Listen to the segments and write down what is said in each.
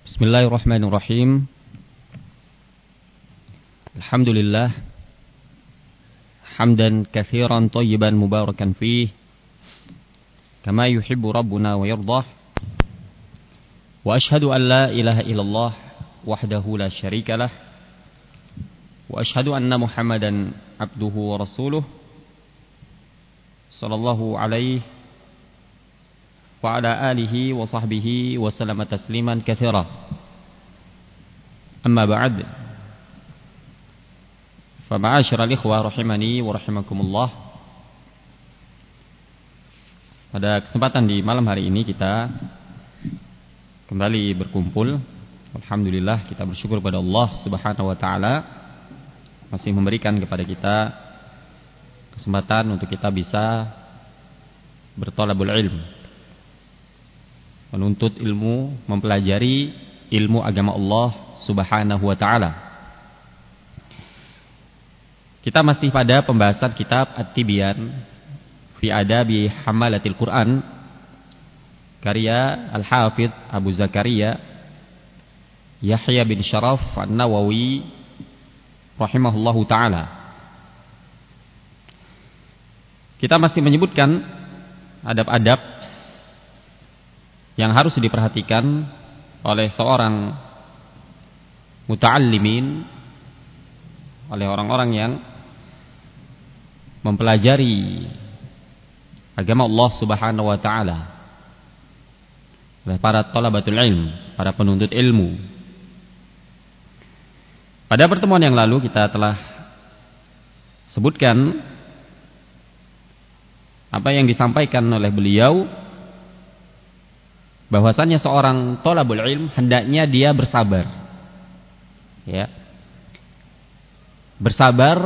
Bismillahirrahmanirrahim. Alhamdulillah hamdan katsiran thayyiban mubarakan fih kama yuhibbu rabbuna wa yardah. Wa ashhadu an la ilaha illallah wahdahu la syarika lah. Wa ashhadu anna Muhammadan abduhu wa rasuluh sallallahu alaihi wa ala alihi wa sahbihi wa sallama tasliman katsira. Amma ba'd. Fa ma'asyiral ikhwah rahimani wa rahimakumullah. Pada kesempatan di malam hari ini kita kembali berkumpul. Alhamdulillah, kita bersyukur pada Allah Subhanahu wa taala masih memberikan kepada kita kesempatan untuk kita bisa berthalabul ilm, menuntut ilmu, mempelajari ilmu agama Allah Subhanahu wa taala. Kita masih pada pembahasan kitab At-Tibyan fi Adabi Hamalatil Quran karya Al-Hafidz Abu Zakaria Yahya bin Sharaf An-Nawawi rahimahullahu taala. Kita masih menyebutkan adab-adab yang harus diperhatikan oleh seorang muta'allimin, oleh orang-orang yang mempelajari agama Allah Subhanahu wa taala, oleh para thalabatul ilm, para penuntut ilmu. Pada pertemuan yang lalu kita telah sebutkan apa yang disampaikan oleh beliau, bahwasanya seorang thalabul ilm hendaknya dia bersabar, ya, bersabar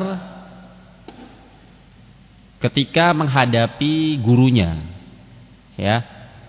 ketika menghadapi gurunya, ya,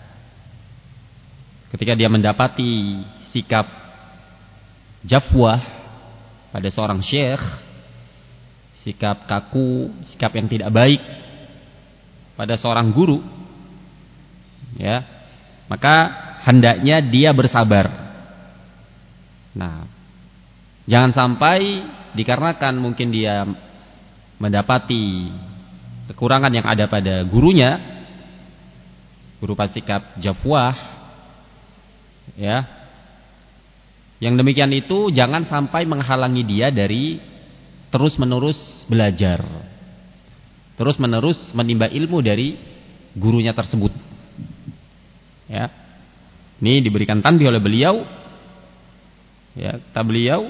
ketika dia mendapati sikap jafwah pada seorang syekh, sikap kaku, sikap yang tidak baik pada seorang guru, ya, maka hendaknya dia bersabar. Nah, jangan sampai dikarenakan mungkin dia mendapati kekurangan yang ada pada gurunya, berupa sikap jafwah, ya, yang demikian itu jangan sampai menghalangi dia dari terus-menerus belajar, terus-menerus menimba ilmu dari gurunya tersebut. Ya, ini diberikan tanbih oleh beliau. Ya, kata beliau,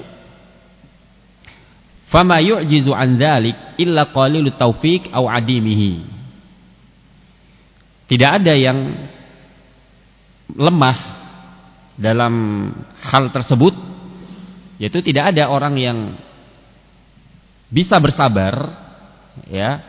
"Fama yu'jizu an dzalik illa qalilut taufiq aw adimihi." Tidak ada yang lemah dalam hal tersebut, yaitu tidak ada orang yang bisa bersabar, ya,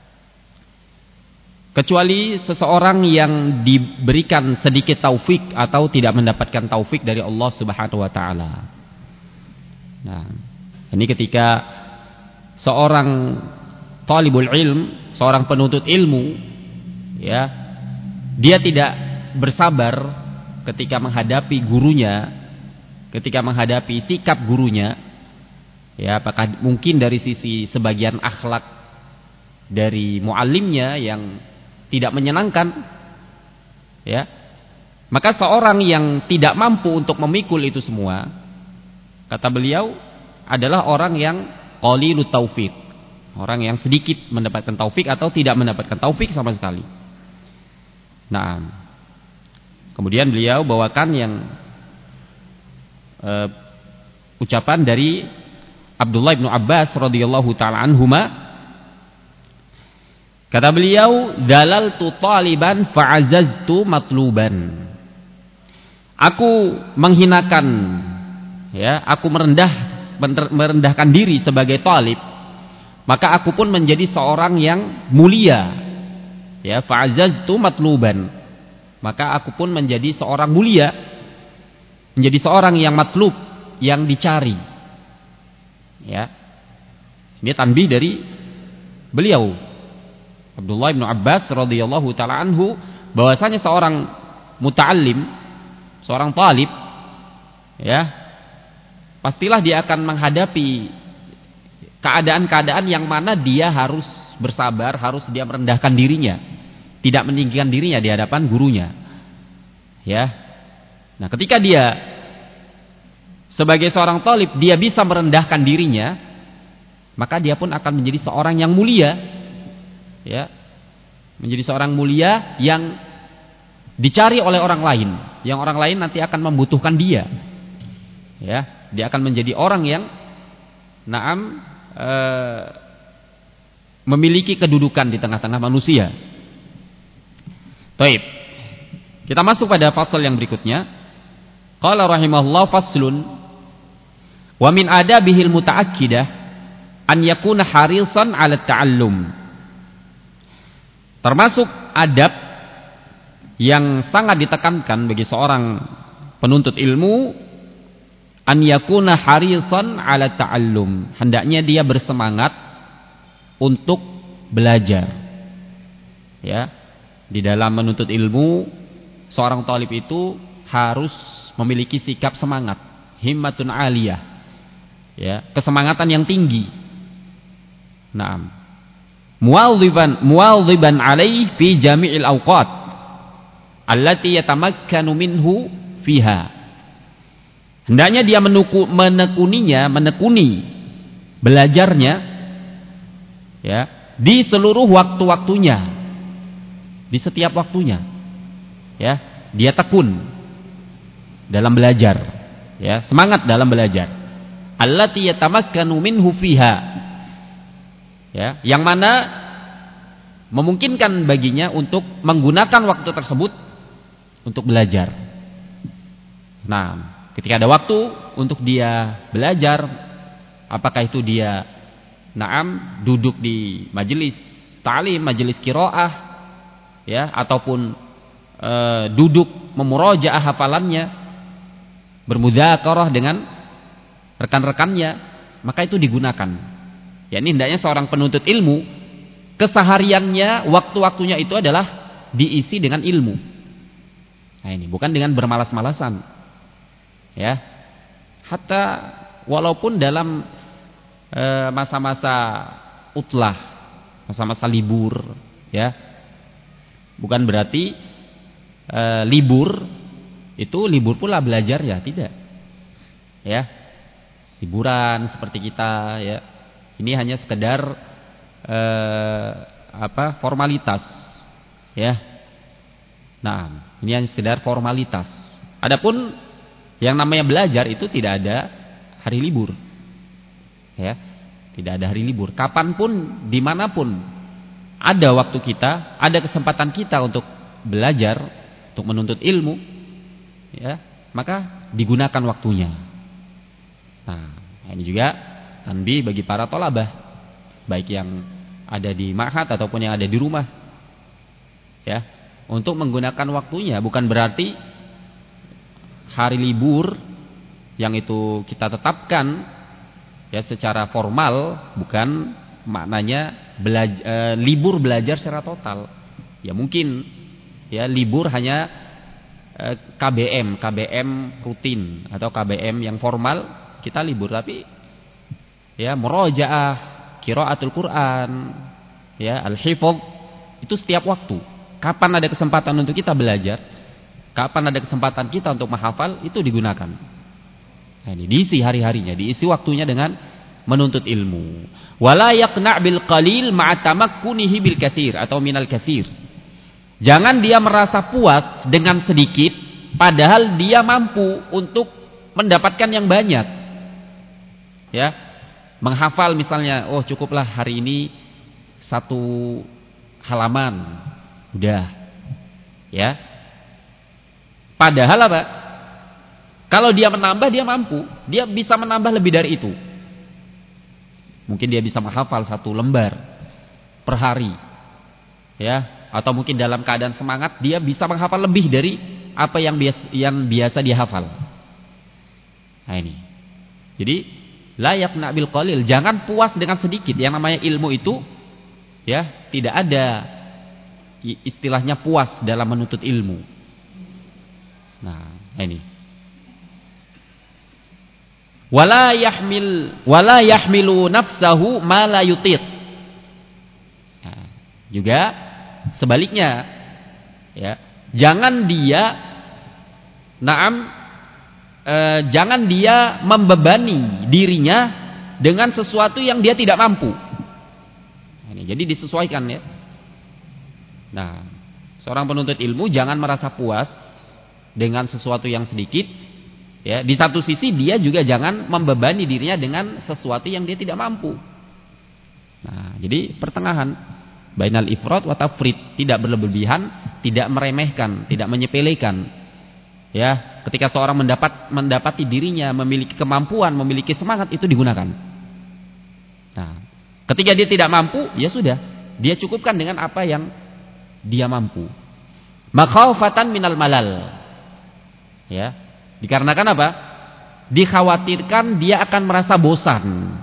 kecuali seseorang yang diberikan sedikit taufik atau tidak mendapatkan taufik dari Allah Subhanahu wa taala. Nah, ini ketika seorang talibul ilm, seorang penuntut ilmu, ya, dia tidak bersabar ketika menghadapi gurunya, ketika menghadapi sikap gurunya, ya, apakah mungkin dari sisi sebagian akhlak dari muallimnya yang tidak menyenangkan, ya, maka seorang yang tidak mampu untuk memikul itu semua, kata beliau, adalah orang yang qalilut taufik, orang yang sedikit mendapatkan taufik atau tidak mendapatkan taufik sama sekali. Nah, kemudian beliau bawakan yang ucapan dari Abdullah bin Abbas radhiyallahu taala anhuma. Kata beliau, "Dalaltu taliban fa'azaztu matluban." Aku menghinakan, ya, aku merendahkan diri sebagai talib, maka aku pun menjadi seorang yang mulia. Ya, fa'azaztu matluban. Maka aku pun menjadi seorang mulia, menjadi seorang yang matlub, yang dicari. Ya. Ini tanbih dari beliau Abdullah bin Abbas radhiyallahu taala anhu, bahwasanya seorang muta'allim, seorang talib, ya, pastilah dia akan menghadapi keadaan-keadaan yang mana dia harus bersabar, harus dia merendahkan dirinya, tidak meninggikan dirinya di hadapan gurunya. Ya. Nah, ketika dia sebagai seorang thalib dia bisa merendahkan dirinya, maka dia pun akan menjadi seorang yang mulia. Ya. Menjadi seorang mulia yang dicari oleh orang lain, yang orang lain nanti akan membutuhkan dia. Ya, dia akan menjadi orang yang memiliki kedudukan di tengah-tengah manusia. Baik. Kita masuk pada fasal yang berikutnya. Qala rahimahullah faslun wa min adabihil mutaakkidah an yakuna harisan 'ala ta'allum. Termasuk adab yang sangat ditekankan bagi seorang penuntut ilmu, an yakuna harisan 'ala ta'allum. Hendaknya dia bersemangat untuk belajar. Ya. Di dalam menuntut ilmu, seorang thalib itu harus memiliki sikap semangat, himmatun 'aliyah. Ya, kesemangatan yang tinggi. Naam. Muwadhiban 'alaihi fi jami'il awqat allati yatamakkanu minhu fiha. Hendaknya dia menekuni belajarnya, ya, di seluruh waktu-waktunya, di setiap waktunya, ya, dia tekun dalam belajar, ya, semangat dalam belajar. Allati yatamakkanu minhu fiha, ya, yang mana memungkinkan baginya untuk menggunakan waktu tersebut untuk belajar. Nah, ketika ada waktu untuk dia belajar, apakah itu dia duduk di majelis ta'lim, majelis qiraah, ya, ataupun duduk memurajaah hafalannya, bermudzakarah dengan rekan-rekannya, maka itu digunakan. Ya, ini hendaknya seorang penuntut ilmu kesehariannya, waktu-waktunya itu adalah diisi dengan ilmu. Nah, ini bukan dengan bermalas-malasan. Ya, hatta walaupun dalam masa-masa utlah, masa-masa libur, ya, bukan berarti libur itu libur pula belajar, ya, tidak. Ya, liburan seperti kita, ya, ini hanya sekedar formalitas, ya. Nah, ini hanya sekedar formalitas. Adapun yang namanya belajar itu tidak ada hari libur, ya, tidak ada hari libur. Kapanpun, dimanapun ada waktu kita, ada kesempatan kita untuk belajar, untuk menuntut ilmu, ya, maka digunakan waktunya. Nah, ini juga tanbih bagi para thalabah, baik yang ada di ma'had ataupun yang ada di rumah, ya, untuk menggunakan waktunya. Bukan berarti hari libur yang itu kita tetapkan, ya, secara formal, bukan maknanya libur belajar secara total. Ya, mungkin, ya, libur hanya KBM rutin atau KBM yang formal kita libur, tapi ya murajaah, qiraatul Quran, ya, al-hifdz, itu setiap waktu. Kapan ada kesempatan untuk kita belajar, kapan ada kesempatan kita untuk menghafal, itu digunakan. Nah, ini diisi hari-harinya, diisi waktunya dengan menuntut ilmu. Wala yaqna' bil qalil ma'a tamakkunihi bil katsir atau minal katsir. Jangan dia merasa puas dengan sedikit padahal dia mampu untuk mendapatkan yang banyak. Ya. Menghafal misalnya, oh cukuplah hari ini 1 halaman. Udah. Ya. Padahal apa? Kalau dia menambah, dia mampu. Dia bisa menambah lebih dari itu. Mungkin dia bisa menghafal 1 lembar per hari. Ya, atau mungkin dalam keadaan semangat dia bisa menghafal lebih dari apa yang biasa dia hafal. Nah, ini. Jadi, la yaqna bil qalil, jangan puas dengan sedikit. Yang namanya ilmu itu, ya, tidak ada istilahnya puas dalam menuntut ilmu. Nah, ini. wala yahmilu nafsahu ma la yutiq. Nah, juga sebaliknya, ya, jangan dia membebani dirinya dengan sesuatu yang dia tidak mampu. Nah, ini jadi disesuaikan, ya. Nah, seorang penuntut ilmu jangan merasa puas dengan sesuatu yang sedikit, ya. Di satu sisi dia juga jangan membebani dirinya dengan sesuatu yang dia tidak mampu. Nah, jadi pertengahan, bainal ifrat wa tafrit, tidak berlebihan, tidak meremehkan, tidak menyepelekan. Ya, ketika seorang mendapati dirinya memiliki kemampuan, memiliki semangat, itu digunakan. Nah, ketika dia tidak mampu, ya sudah, dia cukupkan dengan apa yang dia mampu. Makhafatan minal malal. Ya, dikarenakan apa? Dikhawatirkan dia akan merasa bosan.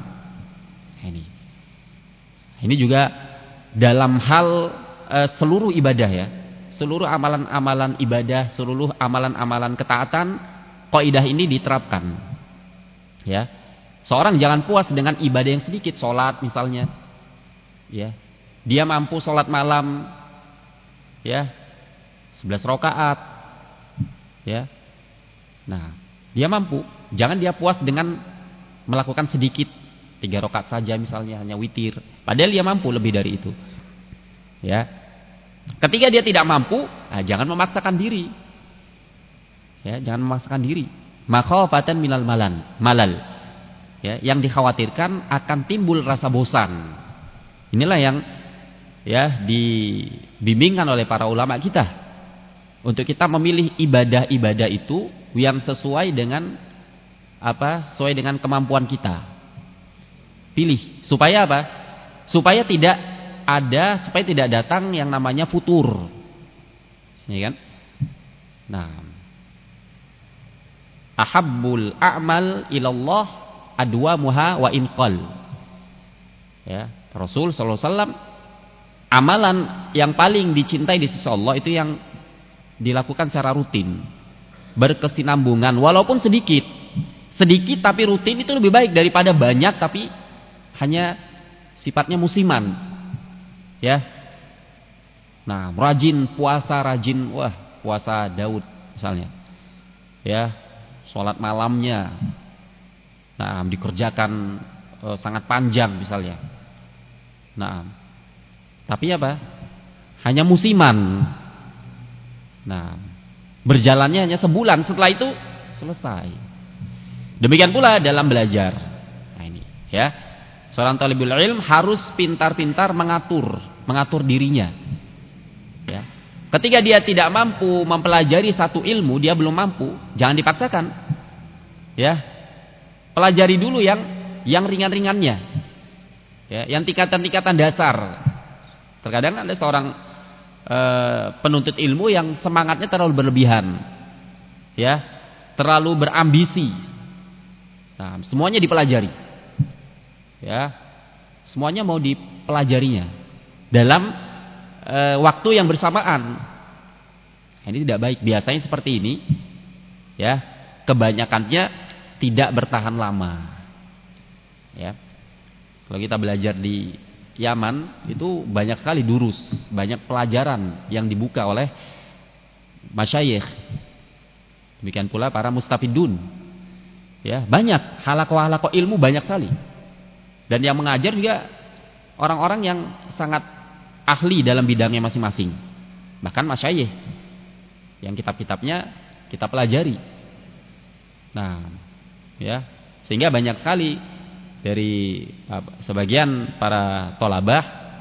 Ini juga dalam hal seluruh ibadah, ya. Seluruh amalan-amalan ibadah, seluruh amalan-amalan ketaatan, kaidah ini diterapkan. Ya. Seorang jangan puas dengan ibadah yang sedikit, salat misalnya. Ya. Dia mampu salat malam, ya, 11 rakaat. Ya. Nah, dia mampu. Jangan dia puas dengan melakukan sedikit, 3 rakaat saja misalnya, hanya witir. Padahal dia mampu lebih dari itu. Ya. Ketika dia tidak mampu, jangan memaksakan diri. Ya, jangan memaksakan diri. Makhafatan minal malal. Ya, yang dikhawatirkan akan timbul rasa bosan. Inilah yang, ya, dibimbingkan oleh para ulama kita untuk kita memilih ibadah-ibadah itu yang sesuai dengan apa? Sesuai dengan kemampuan kita. Pilih supaya apa? Supaya tidak datang yang namanya futur. Ya kan? Nah, ahabbul a'mal ilallah adwamuha wa inqal. Ya, Rasul sallallahu alaihi wasallam, amalan yang paling dicintai di sisi Allah itu yang dilakukan secara rutin, berkesinambungan walaupun sedikit. Sedikit tapi rutin itu lebih baik daripada banyak tapi hanya sifatnya musiman. Ya. Nah, rajin puasa, puasa Daud misalnya. Ya, salat malamnya. Nah, dikerjakan sangat panjang misalnya. Nah, tapi apa? Hanya musiman. Nah, berjalannya hanya sebulan, setelah itu selesai. Demikian pula dalam belajar. Nah, ini, ya. Seorang talibul ilm harus pintar-pintar mengatur dirinya. Ya. Ketika dia tidak mampu mempelajari satu ilmu, dia belum mampu, jangan dipaksakan. Ya. Pelajari dulu yang ringan-ringannya. Ya, yang tingkatan-tingkatan dasar. Terkadang ada seorang penuntut ilmu yang semangatnya terlalu berlebihan. Ya, terlalu berambisi. Nah, semuanya dipelajari. Ya, semuanya mau dipelajarinya dalam waktu yang bersamaan. Ini tidak baik. Biasanya seperti ini, ya, kebanyakannya tidak bertahan lama. Ya, kalau kita belajar di Yaman itu banyak sekali durus, banyak pelajaran yang dibuka oleh masyayikh. Demikian pula para mustafidun. Ya, banyak halaqah-halaqah ilmu banyak sekali. Dan yang mengajar juga orang-orang yang sangat ahli dalam bidangnya masing-masing. Bahkan masyayikh yang kitab-kitabnya kita pelajari. Nah, ya, sehingga banyak sekali dari sebagian para thalabah,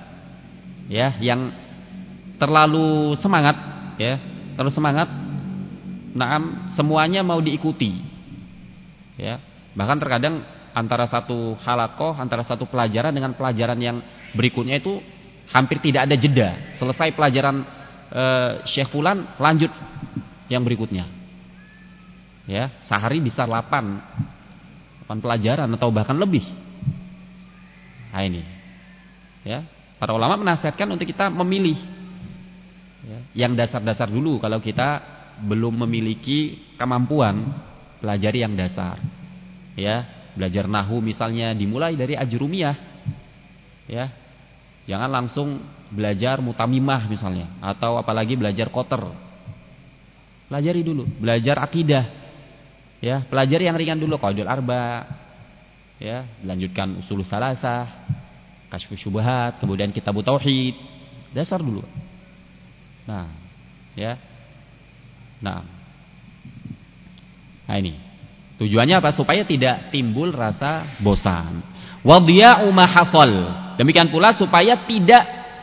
ya, yang terlalu semangat, ya, terlalu semangat. Naam, semuanya mau diikuti. Ya, bahkan terkadang antara satu halaqah, antara satu pelajaran dengan pelajaran yang berikutnya itu hampir tidak ada jeda. Selesai pelajaran Syekh Fulan, lanjut yang berikutnya. Ya, sehari bisa 8 pelajaran atau bahkan lebih. Nah, ini. Ya, para ulama menasihatkan untuk kita memilih, ya, yang dasar-dasar dulu kalau kita belum memiliki kemampuan pelajari yang dasar. Ya. Belajar nahwu misalnya dimulai dari ajrumiyah. Ya. Jangan langsung belajar mutamimah misalnya, atau apalagi belajar qatar. Pelajari dulu, belajar akidah. Ya, pelajari yang ringan dulu, qawaidul arba. Ya, dilanjutkan usul salasah, kasyfus syubhat, kemudian kitab tauhid. Dasar dulu. Nah, ya. Nah ini. Tujuannya apa? Supaya tidak timbul rasa bosan. Wadhiya'u ma hasal. Demikian pula supaya tidak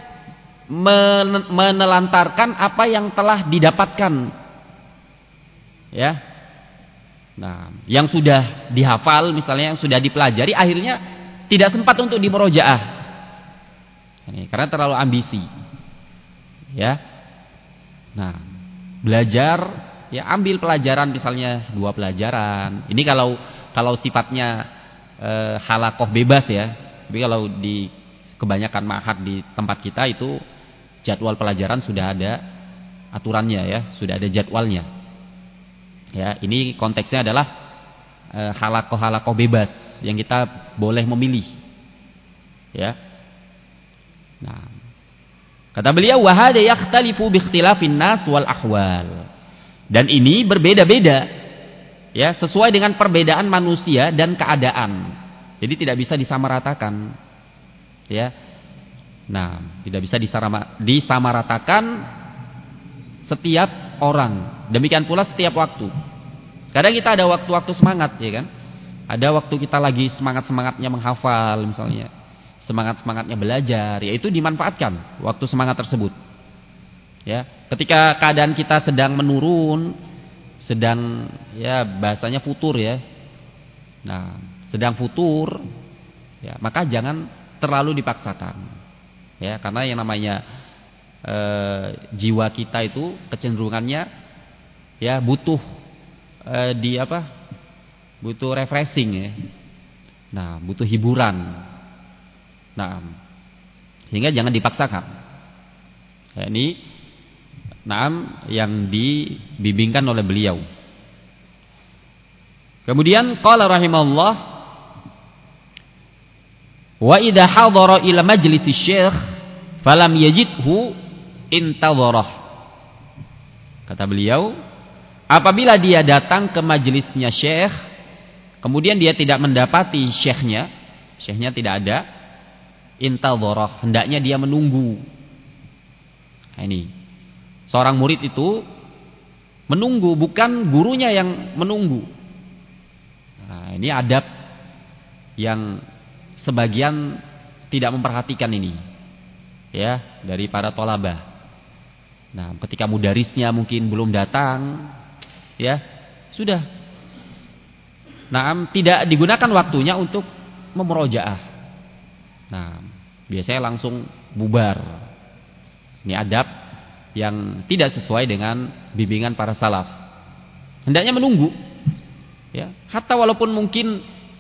menelantarkan apa yang telah didapatkan. Ya. Nah, yang sudah dihafal misalnya, yang sudah dipelajari, akhirnya tidak sempat untuk dimurojaah. Ini karena terlalu ambisi. Ya. Nah, belajar, ya ambil pelajaran misalnya 2 pelajaran. Ini kalau sifatnya halaqah bebas ya. Tapi kalau di kebanyakan ma'had di tempat kita itu jadwal pelajaran sudah ada aturannya ya, sudah ada jadwalnya. Ya, ini konteksnya adalah halaqah bebas yang kita boleh memilih. Ya. Nah, kata beliau, wa hadza yakhtalifu bi ikhtilafin nas wal ahwal. Dan ini berbeda-beda. Ya, sesuai dengan perbedaan manusia dan keadaan. Jadi tidak bisa disamaratakan. Ya. Nah, tidak bisa disamaratakan setiap orang. Demikian pula setiap waktu. Kadang kita ada waktu-waktu semangat, ya kan? Ada waktu kita lagi semangat-semangatnya menghafal misalnya. Semangat-semangatnya belajar, yaitu dimanfaatkan waktu semangat tersebut. Ya, ketika keadaan kita sedang menurun, sedang ya bahasanya futur ya. Nah, sedang futur, ya, maka jangan terlalu dipaksakan. Ya, karena yang namanya jiwa kita itu kecenderungannya ya butuh butuh refreshing ya. Nah, butuh hiburan. Nah, sehingga jangan dipaksakan. Ya, ini yang dibimbingkan oleh beliau. Kemudian qala rahimahullah, wa idza hadara ila majlis syekh falam yajidhu intadharah. Kata beliau, apabila dia datang ke majelisnya syekh, kemudian dia tidak mendapati syekhnya tidak ada, intadharah, hendaknya dia menunggu. Nah, ini seorang murid itu menunggu, bukan gurunya yang menunggu. Nah, ini adab yang sebagian tidak memperhatikan ini, ya, dari para thalabah. Nah, ketika mudarisnya mungkin belum datang, ya, sudah. Nah, tidak digunakan waktunya untuk memurojaah. Nah, biasanya langsung bubar. Ini adab yang tidak sesuai dengan bimbingan para salaf. Hendaknya menunggu, ya, hatta walaupun mungkin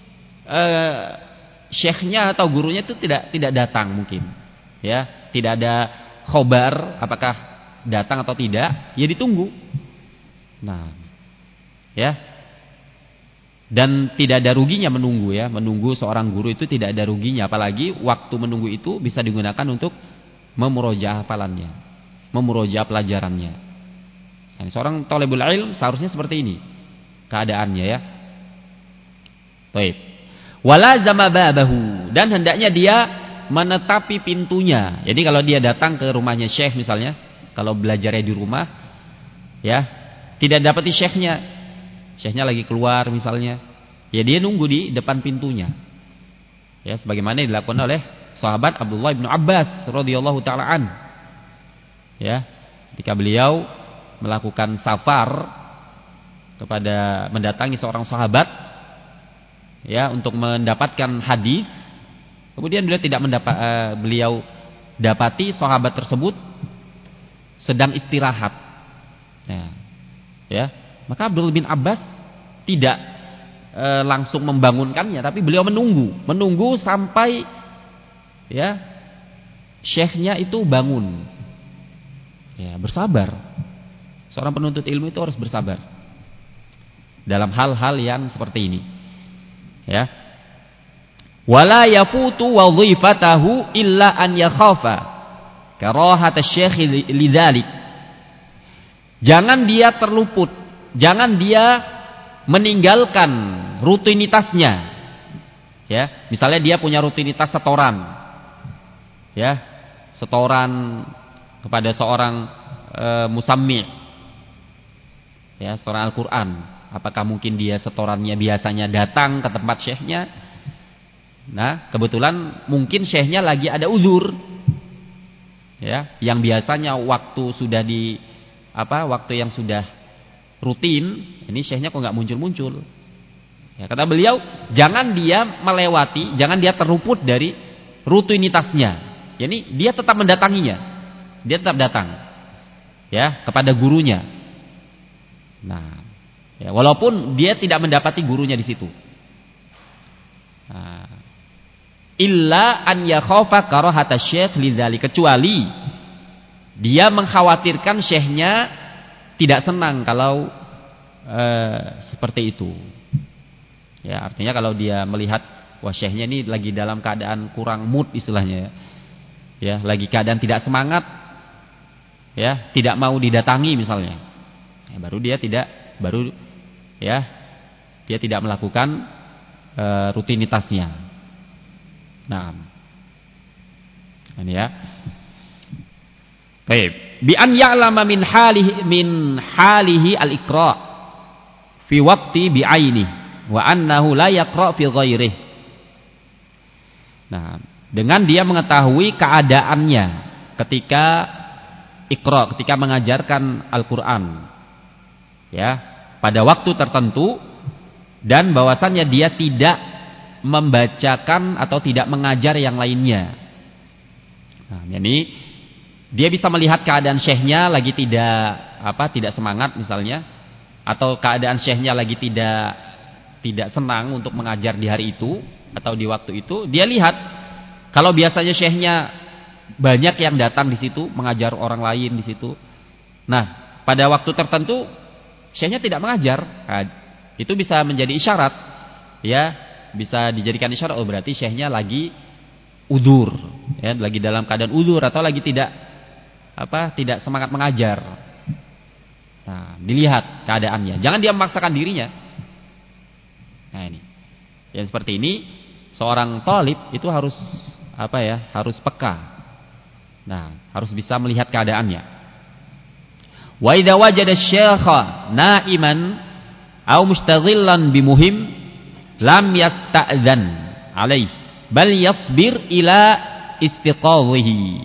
syekhnya atau gurunya itu tidak datang mungkin, ya, tidak ada khobar apakah datang atau tidak, ya ditunggu. Nah, ya, dan tidak ada ruginya menunggu, ya, menunggu seorang guru itu tidak ada ruginya, apalagi waktu menunggu itu bisa digunakan untuk memurojaah hafalannya, memurojaah pelajarannya. Nah, seorang thalibul ilm seharusnya seperti ini keadaannya, ya. Baik. Walazama babahu, dan hendaknya dia menetapi pintunya. Jadi kalau dia datang ke rumahnya syekh misalnya, kalau belajarnya di rumah, ya, tidak dapati syekhnya lagi keluar misalnya, ya dia nunggu di depan pintunya. Ya, sebagaimana dilakukan oleh sahabat Abdullah bin Abbas radhiyallahu taala an. Ya, ketika beliau melakukan safar kepada mendatangi seorang sahabat, ya, untuk mendapatkan hadis, kemudian beliau dapati sahabat tersebut sedang istirahat. Ya, maka Abdullah bin Abbas tidak langsung membangunkannya, tapi beliau menunggu sampai, ya, syekhnya itu bangun. Ya, bersabar. Seorang penuntut ilmu itu harus bersabar dalam hal-hal yang seperti ini. Ya. Wala yafutu wadhifatahu illa an yakhafa karahat asy-syekh lidzalik. Jangan dia terluput, jangan dia meninggalkan rutinitasnya. Ya, misalnya dia punya rutinitas setoran. Ya, setoran kepada seorang musammi'. Ya, setoran Al-Qur'an. Apakah mungkin dia setorannya biasanya datang ke tempat syekhnya? Nah, kebetulan mungkin syekhnya lagi ada uzur. Ya, yang biasanya waktu sudah waktu yang sudah rutin, ini syekhnya kok enggak muncul-muncul. Ya, kata beliau, jangan dia melewati, jangan dia terluput dari rutinitasnya. Jadi dia tetap mendatanginya. Dia tetap datang. Ya, kepada gurunya. Nah, ya, walaupun dia tidak mendapati gurunya di situ. Nah, illa an yakhafa karahata syekh lidzalik, kecuali dia mengkhawatirkan syekhnya tidak senang kalau seperti itu. Ya, artinya kalau dia melihat wah syekhnya ini lagi dalam keadaan kurang mood istilahnya. Ya, lagi keadaan tidak semangat. Ya, tidak mau didatangi misalnya. Ya, dia tidak melakukan rutinitasnya. Nah, ini ya. Baik, bi an ya'lama min halihi al-iqra' fi waqti bi 'aini wa annahu la yaqra' fi ghairihi. Nah, dengan dia mengetahui keadaannya ketika iqra', ketika mengajarkan Al-Qur'an. Ya, pada waktu tertentu dan bahwasannya dia tidak membacakan atau tidak mengajar yang lainnya. Nah, jadi dia bisa melihat keadaan syekhnya lagi tidak semangat misalnya, atau keadaan syekhnya lagi tidak senang untuk mengajar di hari itu atau di waktu itu. Dia lihat kalau biasanya syekhnya banyak yang datang di situ mengajar orang lain di situ. Nah, pada waktu tertentu syekhnya tidak mengajar. Nah, itu bisa menjadi isyarat, ya. Bisa dijadikan isyarat, oh berarti syekhnya lagi udzur, ya, lagi dalam keadaan udzur atau lagi tidak semangat mengajar. Nah, dilihat keadaannya. Jangan dia memaksakan dirinya. Nah, ini. Yang seperti ini seorang thalib itu harus harus peka. Nah, harus bisa melihat keadaannya. Wa idza wajada asy-syaikha na'iman aw mustaghillan bimuhim lam yasta'dzan alaih bal yasbir ila istiqadhihi.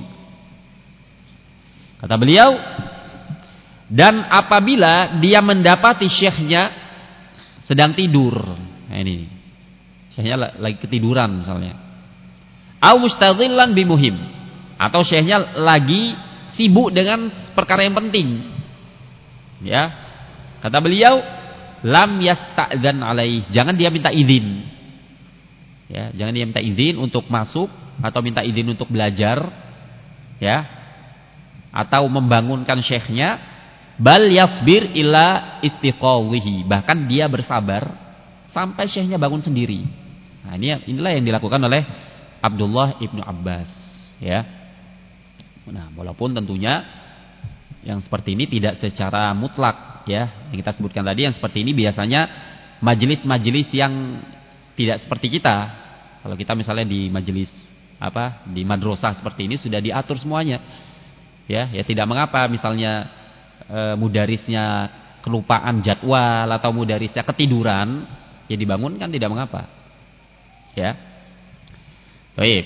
Kata beliau, dan apabila dia mendapati syekhnya sedang tidur. Nah, ini syekhnya lagi ketiduran misalnya. Au mustadhillan bimuhim, atau syekhnya lagi sibuk dengan perkara yang penting. Ya. Kata beliau, lam yasta'dzan alaih, jangan dia minta izin. Ya, jangan dia minta izin untuk masuk atau minta izin untuk belajar, ya. Atau membangunkan syekhnya, bal yasbir ila istiqadhihi, bahkan dia bersabar sampai syekhnya bangun sendiri. Nah, inilah yang dilakukan oleh Abdullah ibnu Abbas, ya. Nah, walaupun tentunya yang seperti ini tidak secara mutlak, ya, yang kita sebutkan tadi, yang seperti ini biasanya majelis-majelis yang tidak seperti kita. Kalau kita misalnya di majelis di madrasah seperti ini sudah diatur semuanya. Ya tidak mengapa misalnya mudarisnya kelupaan jadwal atau mudarisnya ketiduran, ya dibangunkan, tidak mengapa. Ya. Baik.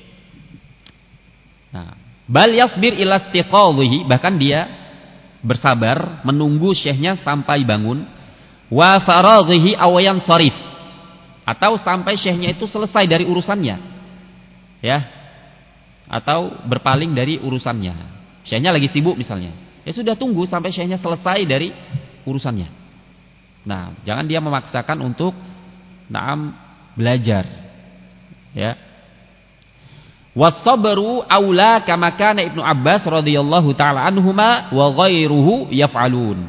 Nah, bal yasbir ila istiqadhihi, bahkan dia bersabar menunggu syekhnya sampai bangun, wa faraghihi aw yansarif, atau sampai syekhnya itu selesai dari urusannya, ya, atau berpaling dari urusannya. Syekhnya lagi sibuk misalnya, ya sudah tunggu sampai syekhnya selesai dari urusannya. Nah, jangan dia memaksakan untuk belajar, ya. Was-sabru aula kama kana Ibnu Abbas radhiyallahu taala anhuma wa ghairuhu yaf'alun.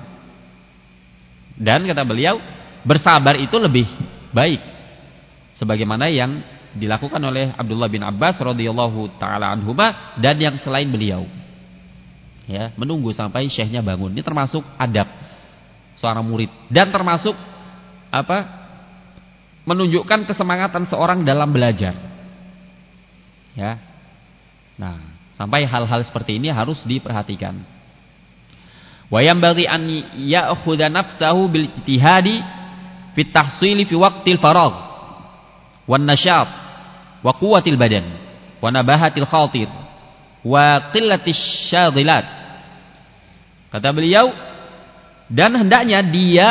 Dan kata beliau, bersabar itu lebih baik sebagaimana yang dilakukan oleh Abdullah bin Abbas radhiyallahu taala anhuma dan yang selain beliau. Ya, menunggu sampai syekhnya bangun. Ini termasuk adab seorang murid dan termasuk menunjukkan kesemangatan seorang dalam belajar. Ya. Nah, sampai hal-hal seperti ini harus diperhatikan. Wa yanbaghi an ya'khudha nafsahu bil ijtihadi fi tahsili fi waqtil faragh wan nasyat wa quwwatil badan wa nabahatil khatir wa qillatis syaghilat. Kata beliau, dan hendaknya dia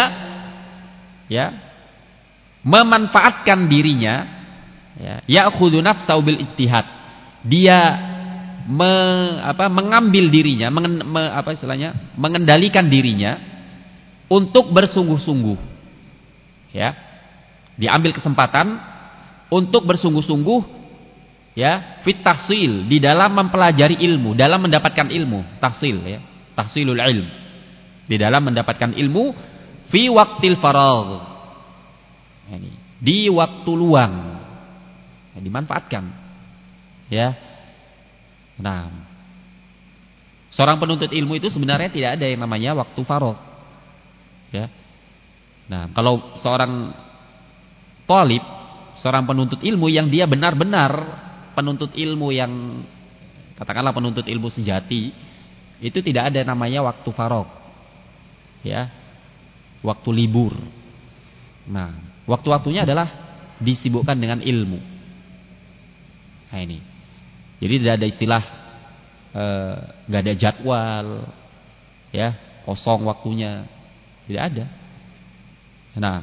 memanfaatkan dirinya, ya'khudhu nafsahu bil ijtihad. Dia mengambil dirinya, mengendalikan dirinya untuk bersungguh-sungguh. Ya. Diambil kesempatan untuk bersungguh-sungguh fit tahsil, di dalam mempelajari ilmu, dalam mendapatkan ilmu, tahsil tahsilul ilm. Di dalam mendapatkan ilmu fi waqtil faragh. Di waktu luang. Dimanfaatkan. Ya. Nah, seorang penuntut ilmu itu sebenarnya tidak ada yang namanya waktu faragh. Ya. Nah, kalau seorang thalib, seorang penuntut ilmu yang dia benar-benar penuntut ilmu yang katakanlah penuntut ilmu sejati, itu tidak ada namanya waktu faragh. Ya. Waktu libur. Nah, waktu-waktunya adalah disibukkan dengan ilmu. Nah ini. Jadi tidak ada istilah nggak ada jadwal, ya kosong waktunya, tidak ada. Nah,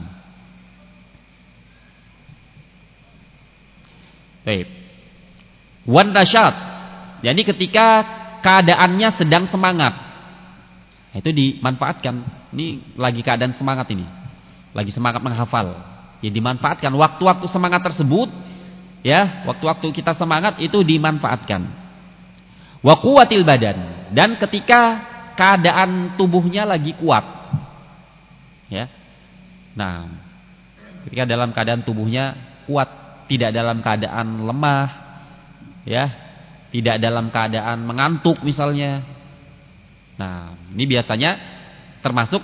baik. Wan nasyat, jadi ketika keadaannya sedang semangat, itu dimanfaatkan. Ini lagi keadaan semangat ini, lagi semangat menghafal, ya dimanfaatkan waktu-waktu semangat tersebut. Ya, waktu-waktu kita semangat itu dimanfaatkan. Wa quwwatil badan, dan ketika keadaan tubuhnya lagi kuat. Ya. Nah, ketika dalam keadaan tubuhnya kuat, tidak dalam keadaan lemah, ya, tidak dalam keadaan mengantuk misalnya. Nah, ini biasanya termasuk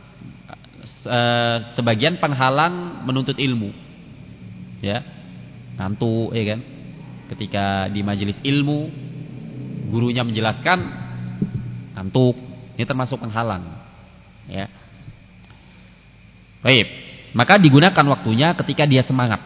sebagian penghalang menuntut ilmu. Ya. Ngantuk, ya kan? Ketika di majelis ilmu, gurunya menjelaskan, ngantuk. Ini termasuk penghalang. Ya. Baik. Maka digunakan waktunya ketika dia semangat.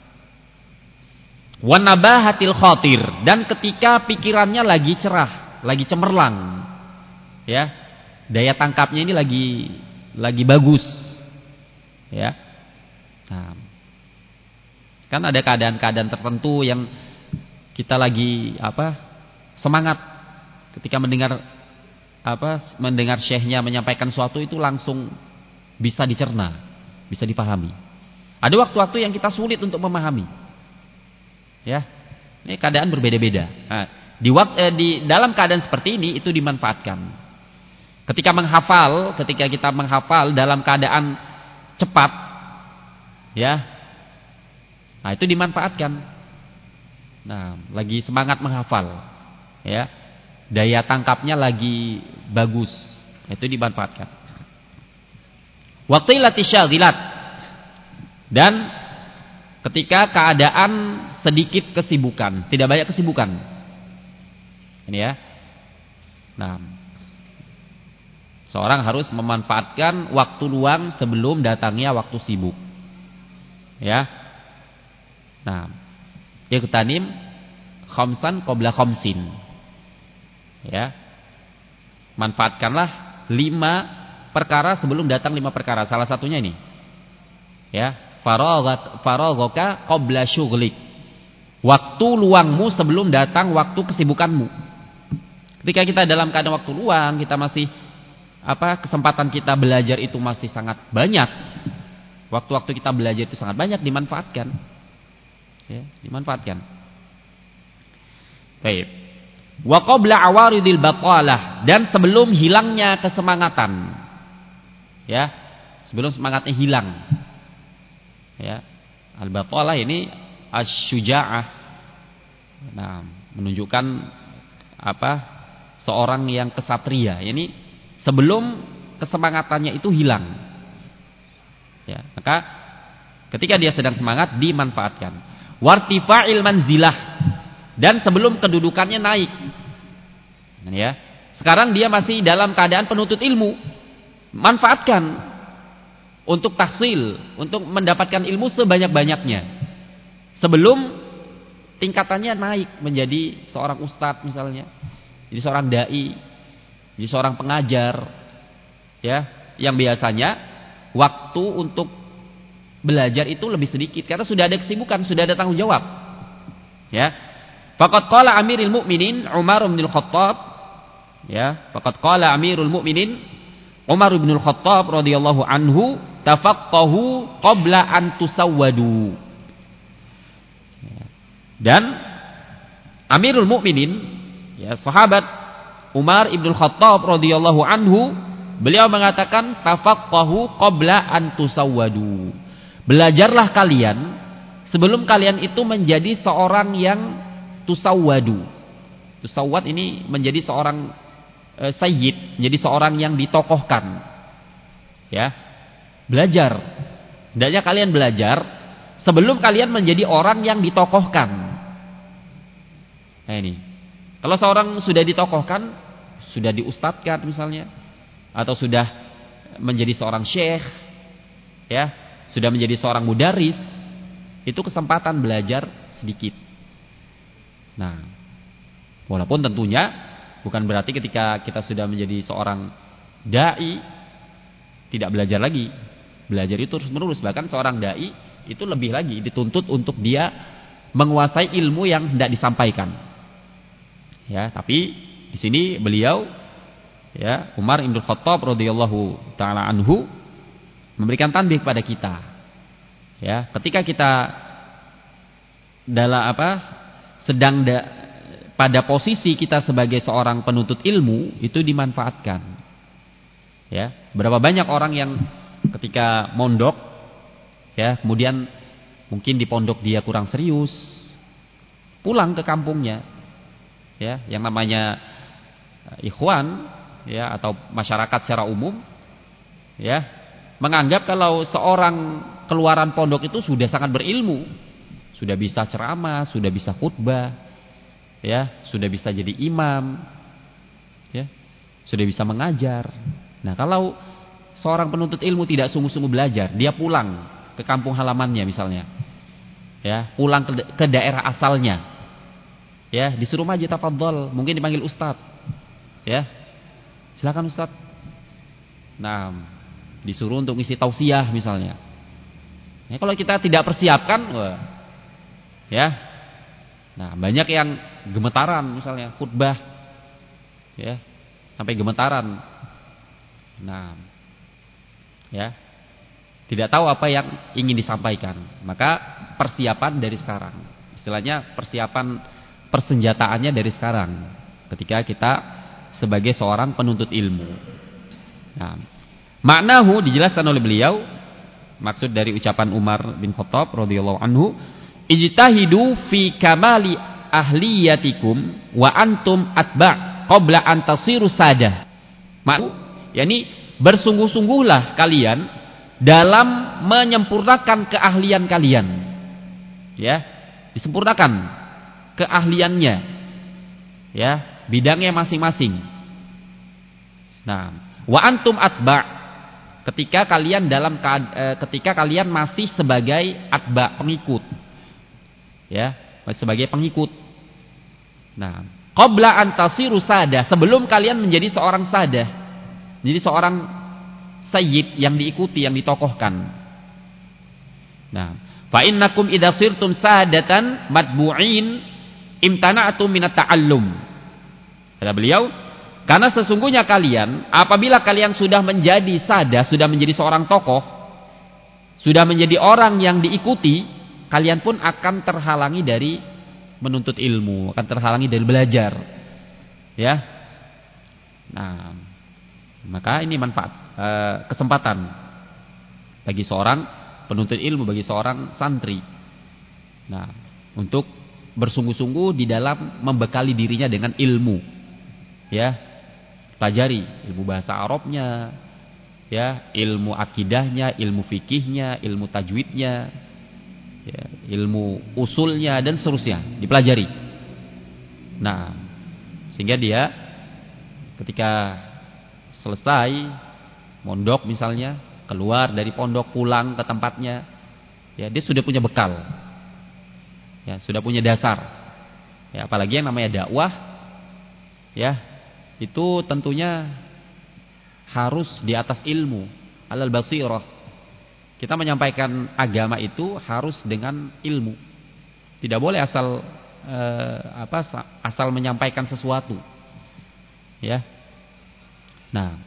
Wan nabahatil khatir, dan ketika pikirannya lagi cerah, lagi cemerlang. Ya. Daya tangkapnya ini lagi bagus. Ya. Nah, kan ada keadaan-keadaan tertentu yang kita lagi semangat ketika mendengar syekhnya menyampaikan sesuatu, itu langsung bisa dicerna, bisa dipahami. Ada waktu-waktu yang kita sulit untuk memahami. Ya. Ini keadaan berbeda-beda. Nah, di dalam keadaan seperti ini itu dimanfaatkan. Ketika kita menghafal dalam keadaan cepat, ya. Nah, itu dimanfaatkan. Nah, lagi semangat menghafal, ya. Daya tangkapnya lagi bagus. Itu dimanfaatkan. Waqtilati syaghilat, dan ketika keadaan sedikit kesibukan, tidak banyak kesibukan. Ini ya. Nah, seorang harus memanfaatkan waktu luang sebelum datangnya waktu sibuk. Ya. Nah, iqtanim khamsan qabla khamsin. Ya. Manfaatkanlah 5 perkara sebelum datang 5 perkara. Salah satunya ini. Ya, faraghaka qabla syughlik. Waktu luangmu sebelum datang waktu kesibukanmu. Ketika kita dalam keadaan waktu luang, kita masih kesempatan kita belajar itu masih sangat banyak. Waktu-waktu kita belajar itu sangat banyak, dimanfaatkan. Ya, dimanfaatkan. Baik. Wa qabla awaridil batalah, dan sebelum hilangnya kesemangatan. Ya, sebelum semangatnya hilang. Ya. Al-batalah ini asy-syuja'ah. Nah, menunjukkan seorang yang kesatria. Ini sebelum kesemangatannya itu hilang. Ya, maka ketika dia sedang semangat dimanfaatkan. Wartifa'il manzilah, dan sebelum kedudukannya naik. Ya. Sekarang dia masih dalam keadaan penuntut ilmu. Manfaatkan untuk tahsil, untuk mendapatkan ilmu sebanyak-banyaknya. Sebelum tingkatannya naik menjadi seorang ustadz misalnya, jadi seorang dai, jadi seorang pengajar, ya, yang biasanya waktu untuk belajar itu lebih sedikit karena sudah ada kesibukan, sudah ada tanggung jawab. Ya. Faqad qala Amirul Mukminin Umar bin Al-Khattab, ya, faqad qala Amirul Mukminin Umar bin Al-Khattab radhiyallahu anhu, tafaqqahu qabla an tusawwadu. Dan Amirul Mukminin, ya, sahabat Umar bin Al-Khattab radhiyallahu anhu, beliau mengatakan tafaqqahu qabla an tusawwadu. Belajarlah kalian sebelum kalian itu menjadi seorang yang tusawwadu. Tusawwad ini menjadi seorang sayyid, menjadi seorang yang ditokohkan. Ya. Belajar. Hendaknya kalian belajar sebelum kalian menjadi orang yang ditokohkan. Nah ini. Kalau seorang sudah ditokohkan, sudah diustadkan misalnya, atau sudah menjadi seorang syekh, ya, sudah menjadi seorang mudaris, itu kesempatan belajar sedikit. Nah, walaupun tentunya bukan berarti ketika kita sudah menjadi seorang dai tidak belajar lagi. Belajar itu terus menerus. Bahkan seorang dai itu lebih lagi dituntut untuk dia menguasai ilmu yang hendak disampaikan. Ya, tapi di sini beliau, ya, Umar bin Khattab radhiyallahu taala anhu memberikan tanbih kepada kita. Ya, ketika kita dalam sedang pada posisi kita sebagai seorang penuntut ilmu, itu dimanfaatkan. Ya, berapa banyak orang yang ketika mondok, ya, kemudian mungkin di pondok dia kurang serius, pulang ke kampungnya, ya, yang namanya ikhwan, ya, atau masyarakat secara umum, ya, menganggap kalau seorang keluaran pondok itu sudah sangat berilmu, sudah bisa ceramah, sudah bisa khutbah, ya, sudah bisa jadi imam, ya, sudah bisa mengajar. Nah, kalau seorang penuntut ilmu tidak sungguh-sungguh belajar, dia pulang ke kampung halamannya misalnya, ya, pulang ke daerah asalnya, ya, disuruh maju tafadhol, mungkin dipanggil ustaz, ya, silakan ustaz. Nah, disuruh untuk ngisi tausiah misalnya. Ya, kalau kita tidak persiapkan, ya, nah, banyak yang gemetaran misalnya khutbah, ya, sampai gemetaran. Nah, ya, tidak tahu apa yang ingin disampaikan. Maka persiapan dari sekarang, istilahnya persiapan persenjataannya dari sekarang, ketika kita sebagai seorang penuntut ilmu. Nah, maknahu dijelaskan oleh beliau, maksud dari ucapan Umar bin Khattab radhiyallahu anhu, ijtahidu fi kamali ahliyatikum wa antum atba' qabla an tasiru sadah. yakni bersungguh-sungguhlah kalian dalam menyempurnakan keahlian kalian. Ya, disempurnakan keahliannya. Ya, bidangnya masing-masing. Nah, wa antum atba', ketika kalian masih sebagai atba', pengikut. Ya, sebagai pengikut. Nah, qabla an tasiru sadah, sebelum kalian menjadi seorang sadah, menjadi seorang sayyid yang diikuti, yang ditokohkan. Nah, fa innakum idza sirtum sadatan matbu'in imtana'tum minat ta'allum. Kata beliau, karena sesungguhnya kalian, apabila kalian sudah menjadi sadah, sudah menjadi seorang tokoh, sudah menjadi orang yang diikuti, kalian pun akan terhalangi dari menuntut ilmu, akan terhalangi dari belajar. Ya. Nah, maka ini manfaat, kesempatan bagi seorang penuntut ilmu, bagi seorang santri. Nah, untuk bersungguh-sungguh di dalam membekali dirinya dengan ilmu. Ya. Pelajari ilmu bahasa Arabnya, ya, ilmu akidahnya, ilmu fikihnya, ilmu tajwidnya, ya, ilmu usulnya dan seterusnya dipelajari. Nah, sehingga dia ketika selesai mondok misalnya, keluar dari pondok pulang ke tempatnya, ya, dia sudah punya bekal. Ya, sudah punya dasar. Ya, apalagi yang namanya dakwah, ya, itu tentunya harus di atas ilmu, alal basirah. Kita menyampaikan agama itu harus dengan ilmu. Tidak boleh asal menyampaikan sesuatu. Ya. Nah,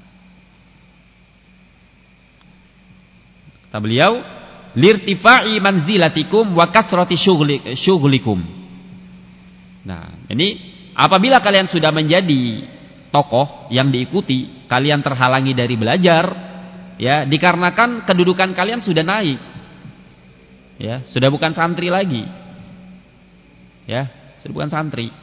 kata beliau, lirtifa'i manzilatikum wa kasrati syughlikum. Nah, ini apabila kalian sudah menjadi tokoh yang diikuti, kalian terhalangi dari belajar, ya, dikarenakan kedudukan kalian sudah naik, ya, sudah bukan santri lagi, ya, sudah bukan santri.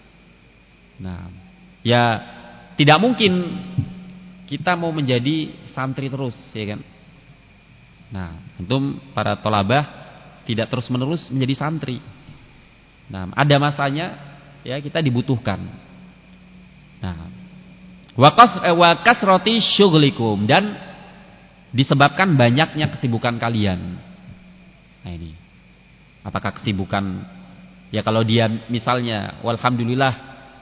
Nah, ya, tidak mungkin kita mau menjadi santri terus, ya kan? Nah, tentu para thalabah tidak terus menerus menjadi santri. Nah, ada masanya, ya, kita dibutuhkan. Nah, wa kasrati syughlikum, dan disebabkan banyaknya kesibukan kalian. Nah, ini. Apakah kesibukan, ya, kalau dia misalnya walhamdulillah,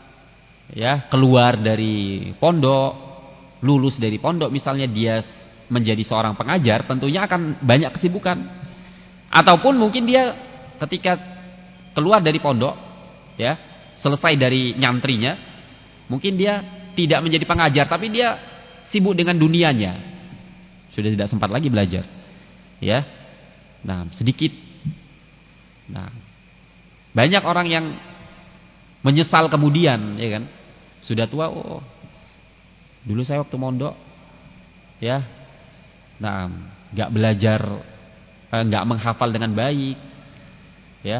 ya, keluar dari pondok, lulus dari pondok misalnya, dia menjadi seorang pengajar, tentunya akan banyak kesibukan. Ataupun mungkin dia ketika keluar dari pondok, ya, selesai dari nyantrinya, mungkin dia tidak menjadi pengajar, tapi dia sibuk dengan dunianya. Sudah tidak sempat lagi belajar. Ya. Nah, sedikit. Nah, banyak orang yang menyesal kemudian, ya kan? Sudah tua, oh, dulu saya waktu mondok, ya. Nah, enggak belajar, enggak menghafal dengan baik. Ya.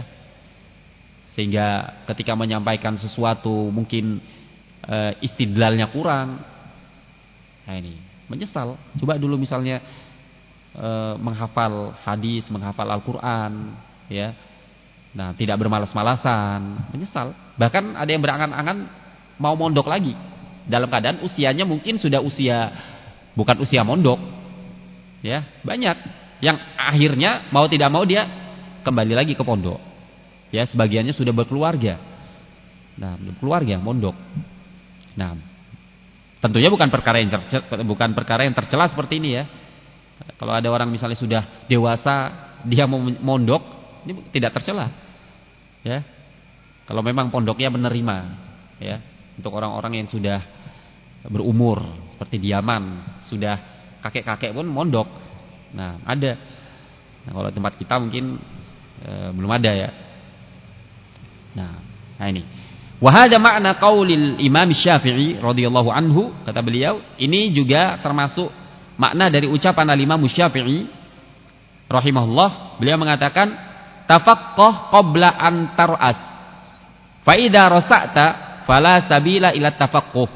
Sehingga ketika menyampaikan sesuatu mungkin istidlalnya kurang. Nah, ini menyesal. Coba dulu misalnya menghafal hadis, menghafal Al-Quran, ya. Nah, tidak bermalas-malasan, menyesal. Bahkan ada yang berangan-angan mau mondok lagi, dalam keadaan usianya mungkin sudah bukan usia mondok, ya. Banyak yang akhirnya mau tidak mau dia kembali lagi ke pondok, ya. Sebagiannya sudah berkeluarga. Nah, berkeluarga mondok. Nah, tentunya bukan perkara yang tercela seperti ini, ya. Kalau ada orang misalnya sudah dewasa, dia mau mondok, ini tidak tercela, ya. Kalau memang pondoknya menerima, ya, untuk orang-orang yang sudah berumur seperti di Yaman, sudah kakek-kakek pun mondok. Nah, ada. Nah, kalau tempat kita mungkin belum ada, ya. Nah ini. Wahada makna qaulil Imam Syafi'i radhiyallahu anhu, kata beliau, ini juga termasuk makna dari ucapan Al-Imam Syafi'i rahimahullah. Beliau mengatakan, tafaqqah qabla an tar'as, fa idza rasa'ta fala sabila ila tafaqquh.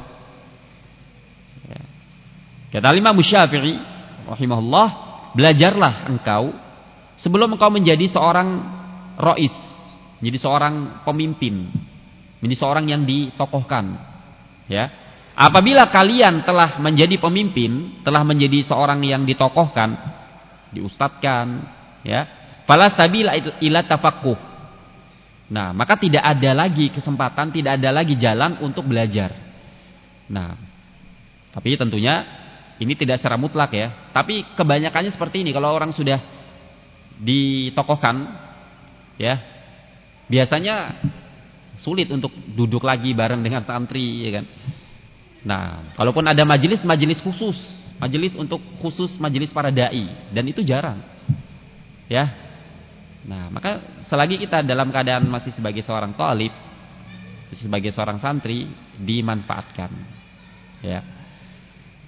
Kata Al-Imam Syafi'i rahimahullah, belajarlah engkau sebelum engkau menjadi seorang rais, menjadi seorang pemimpin, menjadi seorang yang ditokohkan, ya. Apabila kalian telah menjadi pemimpin, telah menjadi seorang yang ditokohkan, diustadkan, ya, fala sabila ila tafaqquh. Nah, maka tidak ada lagi kesempatan, tidak ada lagi jalan untuk belajar. Nah, tapi tentunya ini tidak secara mutlak, ya. Tapi kebanyakannya seperti ini. Kalau orang sudah ditokohkan, ya, biasanya sulit untuk duduk lagi bareng dengan santri, ya kan. Nah, kalaupun ada majelis khusus, majelis para dai, dan itu jarang, ya. Nah, maka selagi kita dalam keadaan masih sebagai seorang thalib, sebagai seorang santri, dimanfaatkan, ya.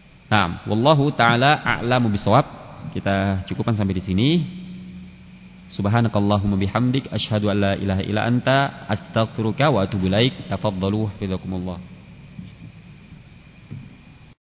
Nah, wallahu taala a'lamu bishawab. Kita cukupkan sampai di sini. Subhanakallahumma bihamdik asyhadu an la ilaha illa anta astaghfiruka wa atubu ilaik. Tafadhalu hafizakumullah.